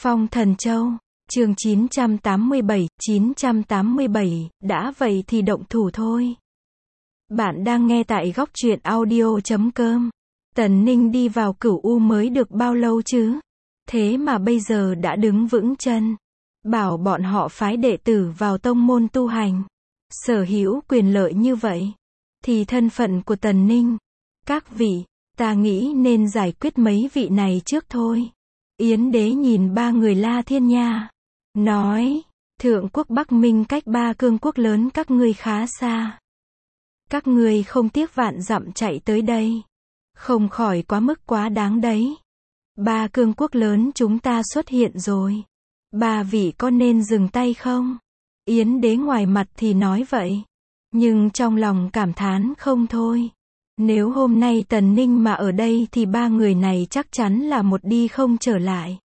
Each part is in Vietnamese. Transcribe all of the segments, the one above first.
Phong Thần Châu, chương 987, đã vậy thì động thủ thôi. Bạn đang nghe tại góc truyện audio.com. Tần Ninh đi vào Cửu U mới được bao lâu chứ? Thế mà bây giờ đã đứng vững chân. Bảo bọn họ phái đệ tử vào tông môn tu hành. Sở hữu quyền lợi như vậy. Thì thân phận của Tần Ninh. Các vị, ta nghĩ nên giải quyết mấy vị này trước thôi. Yến Đế nhìn ba người La Thiên Nha. Nói, Thượng quốc Bắc Minh cách ba cương quốc lớn các ngươi khá xa. Các ngươi không tiếc vạn dặm chạy tới đây. Không khỏi quá mức quá đáng đấy. Ba cương quốc lớn chúng ta xuất hiện rồi. Ba vị có nên dừng tay không? Yến Đế ngoài mặt thì nói vậy. Nhưng trong lòng cảm thán không thôi. Nếu hôm nay Tần Ninh mà ở đây thì ba người này chắc chắn là một đi không trở lại.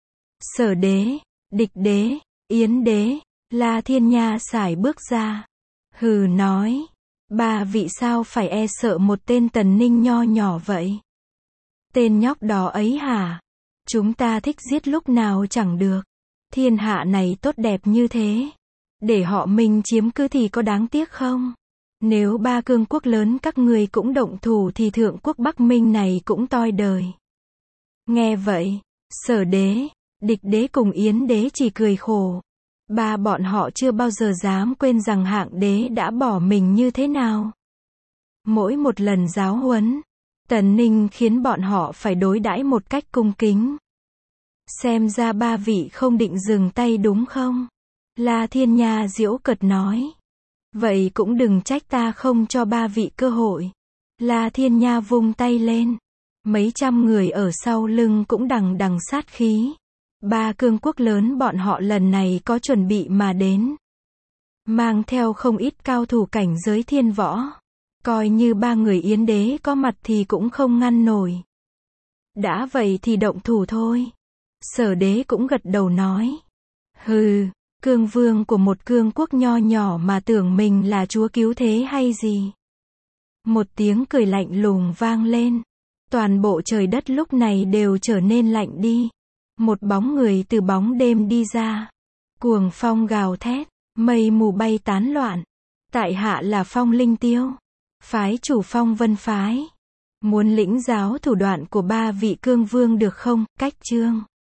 Sở Đế, Địch Đế, Yến Đế, La Thiên Nha sải bước ra. Hừ nói, ba vị sao phải e sợ một tên Tần Ninh nho nhỏ vậy? Tên nhóc đó ấy hả? Chúng ta thích giết lúc nào chẳng được. Thiên hạ này tốt đẹp như thế. Để họ mình chiếm cứ thì có đáng tiếc không? Nếu ba cương quốc lớn các ngươi cũng động thủ thì Thượng quốc Bắc Minh này cũng toi đời. Nghe vậy, Sở Đế, Địch Đế cùng Yến Đế chỉ cười khổ. Ba bọn họ chưa bao giờ dám quên rằng Hạng Đế đã bỏ mình như thế nào. Mỗi một lần giáo huấn, Tần Ninh khiến bọn họ phải đối đãi một cách cung kính. Xem ra ba vị không định dừng tay đúng không? La Thiên Nha giễu cợt nói. Vậy cũng đừng trách ta không cho ba vị cơ hội. La Thiên Nha vung tay lên. Mấy trăm người ở sau lưng cũng đằng đằng sát khí. Ba cương quốc lớn bọn họ lần này có chuẩn bị mà đến. Mang theo không ít cao thủ cảnh giới thiên võ. Coi như ba người Yến Đế có mặt thì cũng không ngăn nổi. Đã vậy thì động thủ thôi. Sở Đế cũng gật đầu nói. Hừ, cương vương của một cương quốc nho nhỏ mà tưởng mình là chúa cứu thế hay gì? Một tiếng cười lạnh lùng vang lên. Toàn bộ trời đất lúc này đều trở nên lạnh đi. Một bóng người từ bóng đêm đi ra. Cuồng phong gào thét, mây mù bay tán loạn. Tại hạ là Phong Linh Tiêu, phái chủ Phong Vân phái. Muốn lĩnh giáo thủ đoạn của ba vị cương vương được không? Cách chương